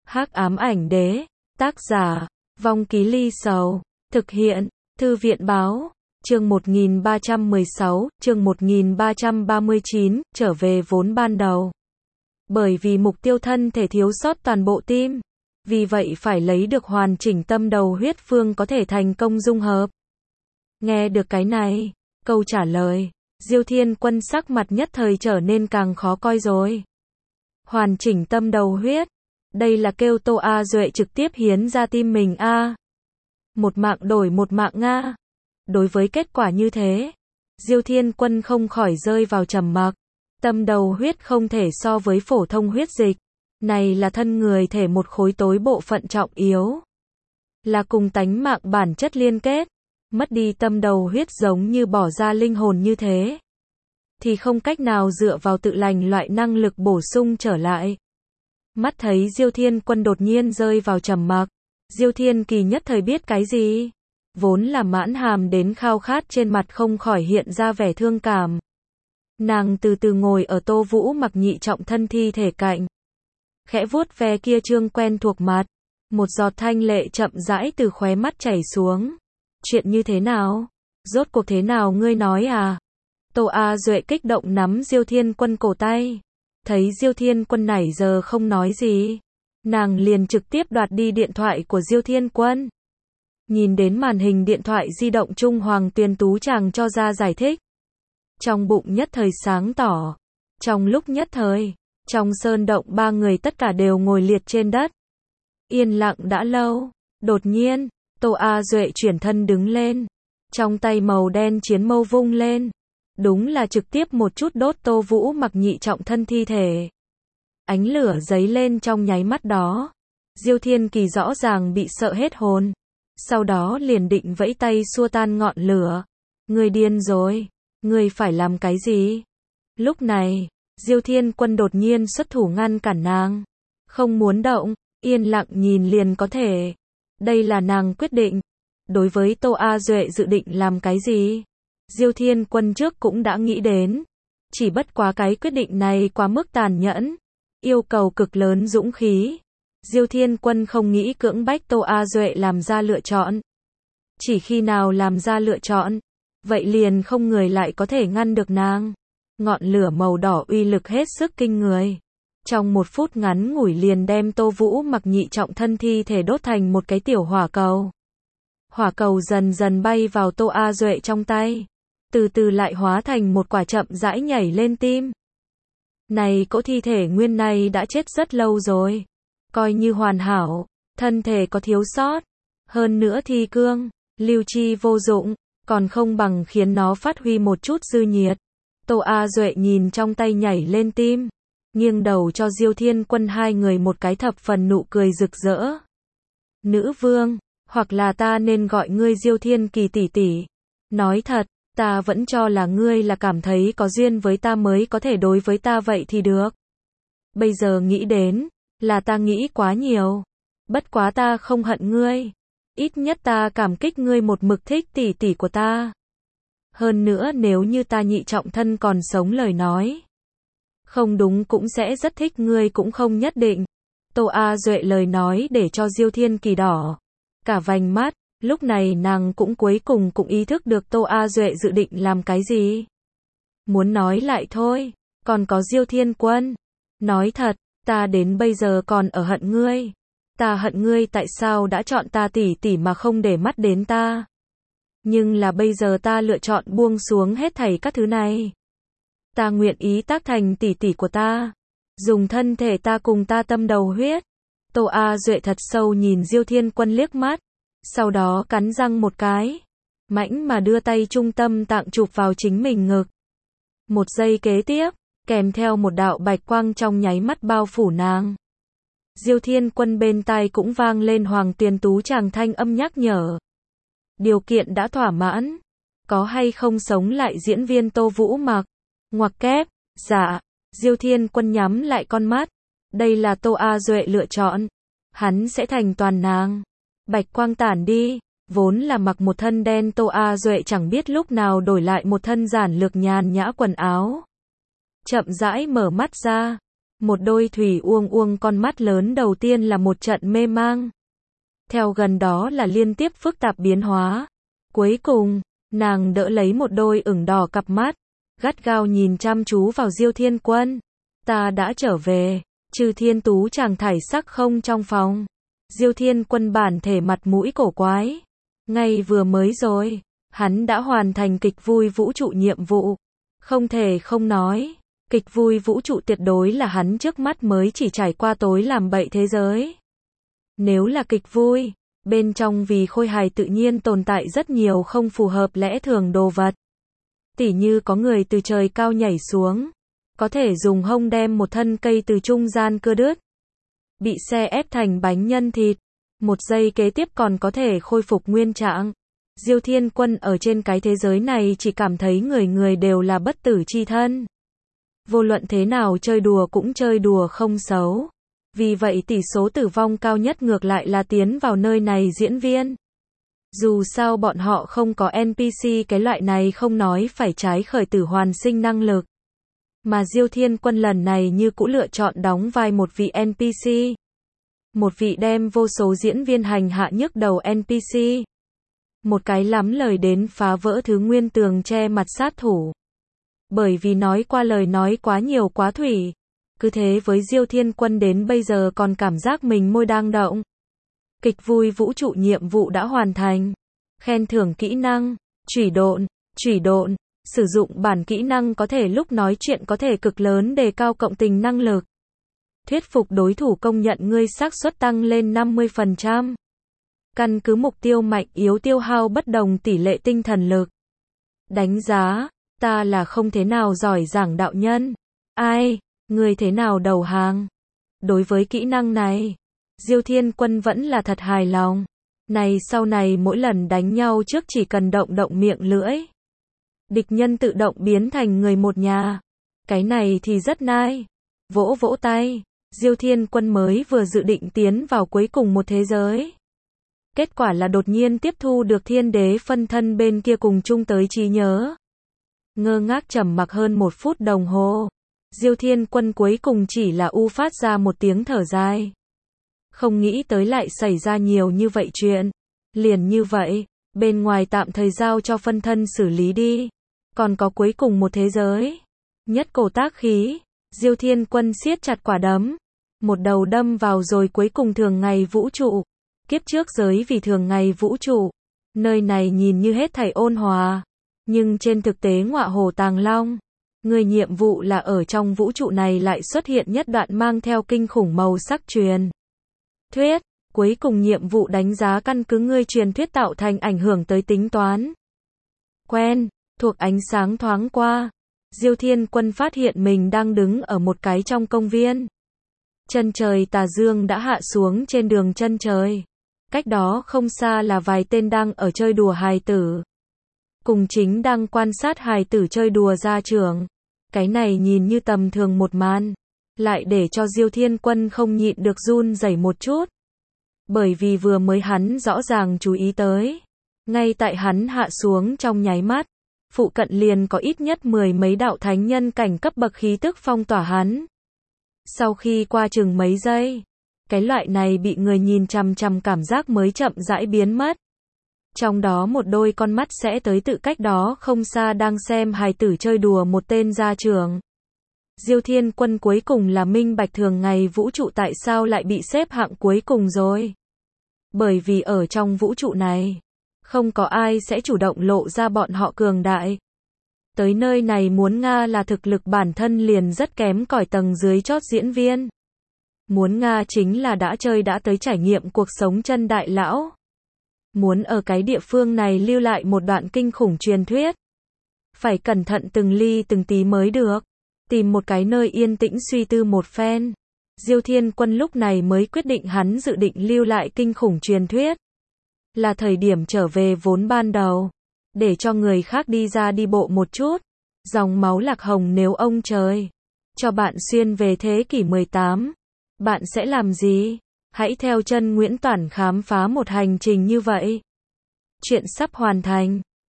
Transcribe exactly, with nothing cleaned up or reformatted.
Hắc ám ảnh đế, tác giả, Vong Ký Ly Sầu, thực hiện, Thư viện báo, chương một nghìn ba trăm mười sáu, chương một nghìn ba trăm ba mươi chín, trở về vốn ban đầu. Bởi vì mục tiêu thân thể thiếu sót toàn bộ tim, vì vậy phải lấy được hoàn chỉnh tâm đầu huyết phương có thể thành công dung hợp. Nghe được cái này, câu trả lời, Diêu Thiên Quân sắc mặt nhất thời trở nên càng khó coi rồi. Hoàn chỉnh tâm đầu huyết, đây là kêu Tô A Duệ trực tiếp hiến ra tim mình a. À. Một mạng đổi một mạng nga. Đối với kết quả như thế, Diêu Thiên Quân không khỏi rơi vào trầm mặc. Tâm đầu huyết không thể so với phổ thông huyết dịch, này là thân người thể một khối tối bộ phận trọng yếu, là cùng tánh mạng bản chất liên kết. Mất đi tâm đầu huyết giống như bỏ ra linh hồn như thế, thì không cách nào dựa vào tự lành loại năng lực bổ sung trở lại. Mắt thấy Diêu Thiên Quân đột nhiên rơi vào trầm mặc, Diêu Thiên Kỳ nhất thời biết cái gì, vốn là mãn hàm đến khao khát trên mặt không khỏi hiện ra vẻ thương cảm. Nàng từ từ ngồi ở Tô Vũ Mặc nhị trọng thân thi thể cạnh, khẽ vuốt ve kia trương quen thuộc mặt, một giọt thanh lệ chậm rãi từ khóe mắt chảy xuống. Chuyện như thế nào? Rốt cuộc thế nào ngươi nói à? Tô A Duệ kích động nắm Diêu Thiên Quân cổ tay. Thấy Diêu Thiên Quân nãy giờ không nói gì, nàng liền trực tiếp đoạt đi điện thoại của Diêu Thiên Quân. Nhìn đến màn hình điện thoại di động Trung Hoàng Tuyền Tú chàng cho ra giải thích. Trong bụng nhất thời sáng tỏ. Trong lúc nhất thời, trong sơn động ba người tất cả đều ngồi liệt trên đất. Yên lặng đã lâu, đột nhiên, Tô A Duệ chuyển thân đứng lên, trong tay màu đen chiến mâu vung lên, đúng là trực tiếp một chút đốt Tô Vũ Mặc nhị trọng thân thi thể. Ánh lửa giấy lên trong nháy mắt đó, Diêu Thiên Kỳ rõ ràng bị sợ hết hồn, sau đó liền định vẫy tay xua tan ngọn lửa. Ngươi điên rồi, ngươi phải làm cái gì? Lúc này, Diêu Thiên Quân đột nhiên xuất thủ ngăn cản nàng, không muốn động, yên lặng nhìn liền có thể. Đây là nàng quyết định. Đối với Tô A Duệ dự định làm cái gì, Diêu Thiên Quân trước cũng đã nghĩ đến. Chỉ bất quá cái quyết định này quá mức tàn nhẫn, yêu cầu cực lớn dũng khí. Diêu Thiên Quân không nghĩ cưỡng bách Tô A Duệ làm ra lựa chọn. Chỉ khi nào làm ra lựa chọn, vậy liền không người lại có thể ngăn được nàng. Ngọn lửa màu đỏ uy lực hết sức kinh người. Trong một phút ngắn ngủi liền đem Tô Vũ Mặc nhị trọng thân thi thể đốt thành một cái tiểu hỏa cầu. Hỏa cầu dần dần bay vào Tô A Duệ trong tay, từ từ lại hóa thành một quả chậm rãi nhảy lên tim. Này cỗ thi thể nguyên này đã chết rất lâu rồi, coi như hoàn hảo, thân thể có thiếu sót, hơn nữa thi cương, lưu chi vô dụng, còn không bằng khiến nó phát huy một chút dư nhiệt. Tô A Duệ nhìn trong tay nhảy lên tim, nghiêng đầu cho Diêu Thiên Quân hai người một cái thập phần nụ cười rực rỡ. Nữ vương, hoặc là ta nên gọi ngươi Diêu Thiên Kỳ tỷ tỷ. Nói thật, ta vẫn cho là ngươi là cảm thấy có duyên với ta mới có thể đối với ta vậy thì được. Bây giờ nghĩ đến, là ta nghĩ quá nhiều. Bất quá ta không hận ngươi. Ít nhất ta cảm kích ngươi một mực thích tỷ tỷ của ta. Hơn nữa nếu như ta nhị trọng thân còn sống lời nói, không đúng cũng sẽ rất thích ngươi cũng không nhất định. Tô A Duệ lời nói để cho Diêu Thiên Kỳ đỏ cả vành mắt, lúc này nàng cũng cuối cùng cũng ý thức được Tô A Duệ dự định làm cái gì. Muốn nói lại thôi, còn có Diêu Thiên Quân. Nói thật, ta đến bây giờ còn ở hận ngươi. Ta hận ngươi tại sao đã chọn ta tỷ tỷ mà không để mắt đến ta. Nhưng là bây giờ ta lựa chọn buông xuống hết thảy các thứ này. Ta nguyện ý tác thành tỷ tỷ của ta, dùng thân thể ta cùng ta tâm đầu huyết. Tô A Duệ thật sâu nhìn Diêu Thiên Quân liếc mắt, sau đó cắn răng một cái, mãnh mà đưa tay trung tâm tạng chụp vào chính mình ngực. Một giây kế tiếp, kèm theo một đạo bạch quang trong nháy mắt bao phủ nàng. Diêu Thiên Quân bên tai cũng vang lên Hoàng Tuyền Tú chàng thanh âm nhắc nhở. Điều kiện đã thỏa mãn, có hay không sống lại diễn viên Tô Vũ Mặc? Ngoặc kép, dạ. Diêu Thiên Quân nhắm lại con mắt. Đây là Tô A Duệ lựa chọn. Hắn sẽ thành toàn nàng. Bạch quang tản đi, vốn là mặc một thân đen Tô A Duệ chẳng biết lúc nào đổi lại một thân giản lược nhàn nhã quần áo. Chậm rãi mở mắt ra, Một đôi thủy uông uông con mắt lớn đầu tiên là một trận mê mang. Theo gần đó là liên tiếp phức tạp biến hóa. Cuối cùng, nàng đỡ lấy một đôi ửng đỏ cặp mắt, gắt gao nhìn chăm chú vào Diêu Thiên Quân. Ta đã trở về. Trừ Thiên Tú chàng thải sắc không trong phòng. Diêu Thiên Quân bản thể mặt mũi cổ quái. Ngay vừa mới rồi, hắn đã hoàn thành kịch vui vũ trụ nhiệm vụ. Không thể không nói, kịch vui vũ trụ tuyệt đối là hắn trước mắt mới chỉ trải qua tối làm bậy thế giới. Nếu là kịch vui, bên trong vì khôi hài tự nhiên tồn tại rất nhiều không phù hợp lẽ thường đồ vật. Tỉ như có người từ trời cao nhảy xuống, có thể dùng hông đem một thân cây từ trung gian cưa đứt, bị xe ép thành bánh nhân thịt, một giây kế tiếp còn có thể khôi phục nguyên trạng. Diêu Thiên Quân ở trên cái thế giới này chỉ cảm thấy người người đều là bất tử chi thân. Vô luận thế nào chơi đùa cũng chơi đùa không xấu. Vì vậy tỷ số tử vong cao nhất ngược lại là tiến vào nơi này diễn viên. Dù sao bọn họ không có en pê xê cái loại này không nói phải trái khởi tử hoàn sinh năng lực. Mà Diêu Thiên Quân lần này như cũ lựa chọn đóng vai một vị en pê xê. Một vị đem vô số diễn viên hành hạ nhức đầu en pê xê. Một cái lắm lời đến phá vỡ thứ nguyên tường che mặt sát thủ. Bởi vì nói qua lời nói quá nhiều quá thủy. Cứ thế với Diêu Thiên Quân đến bây giờ còn cảm giác mình môi đang động. Kịch vui vũ trụ nhiệm vụ đã hoàn thành. Khen thưởng kỹ năng, chủy độn, chủy độn, sử dụng bản kỹ năng có thể lúc nói chuyện có thể cực lớn đề cao cộng tình năng lực. Thuyết phục đối thủ công nhận ngươi xác suất tăng lên năm mươi phần trăm. Căn cứ mục tiêu mạnh yếu tiêu hao bất đồng tỷ lệ tinh thần lực. Đánh giá, ta là không thế nào giỏi giảng đạo nhân. Ai, ngươi thế nào đầu hàng? Đối với kỹ năng này, Diêu Thiên Quân vẫn là thật hài lòng. Này sau này mỗi lần đánh nhau trước chỉ cần động động miệng lưỡi. Địch nhân tự động biến thành người một nhà. Cái này thì rất nai. Vỗ vỗ tay, Diêu Thiên Quân mới vừa dự định tiến vào cuối cùng một thế giới. Kết quả là đột nhiên tiếp thu được thiên đế phân thân bên kia cùng chung tới trí nhớ. Ngơ ngác trầm mặc hơn một phút đồng hồ. Diêu Thiên Quân cuối cùng chỉ là u phát ra một tiếng thở dài. Không nghĩ tới lại xảy ra nhiều như vậy chuyện. Liền như vậy, bên ngoài tạm thời giao cho phân thân xử lý đi. Còn có cuối cùng một thế giới. Nhất cổ tác khí, Diêu Thiên Quân siết chặt quả đấm. Một đầu đâm vào rồi cuối cùng thường ngày vũ trụ. Kiếp trước giới vì thường ngày vũ trụ. Nơi này nhìn như hết thảy ôn hòa. Nhưng trên thực tế ngọa hổ tàng long. Người nhiệm vụ là ở trong vũ trụ này lại xuất hiện nhất đoạn mang theo kinh khủng màu sắc truyền thuyết. Cuối cùng nhiệm vụ đánh giá căn cứ ngươi truyền thuyết tạo thành ảnh hưởng tới tính toán. Quen, thuộc ánh sáng thoáng qua. Diêu Thiên Quân phát hiện mình đang đứng ở một cái trong công viên. Chân trời tà dương đã hạ xuống trên đường chân trời. Cách đó không xa là vài tên đang ở chơi đùa hài tử. Cùng chính đang quan sát hài tử chơi đùa ra trường. Cái này nhìn như tầm thường một màn. Lại để cho Diêu Thiên Quân không nhịn được run rẩy một chút. Bởi vì vừa mới hắn rõ ràng chú ý tới. Ngay tại hắn hạ xuống trong nháy mắt. Phụ cận liền có ít nhất mười mấy đạo thánh nhân cảnh cấp bậc khí tức phong tỏa hắn. Sau khi qua chừng mấy giây. Cái loại này bị người nhìn chằm chằm cảm giác mới chậm rãi biến mất. Trong đó một đôi con mắt sẽ tới tự cách đó không xa đang xem hài tử chơi đùa một tên gia trưởng. Diêu Thiên Quân cuối cùng là minh bạch thường ngày vũ trụ tại sao lại bị xếp hạng cuối cùng rồi. Bởi vì ở trong vũ trụ này, không có ai sẽ chủ động lộ ra bọn họ cường đại. Tới nơi này muốn Nga là thực lực bản thân liền rất kém cỏi tầng dưới chót diễn viên. Muốn Nga chính là đã chơi đã tới trải nghiệm cuộc sống chân đại lão. Muốn ở cái địa phương này lưu lại một đoạn kinh khủng truyền thuyết. Phải cẩn thận từng ly từng tí mới được. Tìm một cái nơi yên tĩnh suy tư một phen. Diêu Thiên Quân lúc này mới quyết định hắn dự định lưu lại kinh khủng truyền thuyết. Là thời điểm trở về vốn ban đầu. Để cho người khác đi ra đi bộ một chút. Dòng máu lạc hồng nếu ông trời cho bạn xuyên về thế kỷ mười tám. Bạn sẽ làm gì? Hãy theo chân Nguyễn Toản khám phá một hành trình như vậy. Chuyện sắp hoàn thành.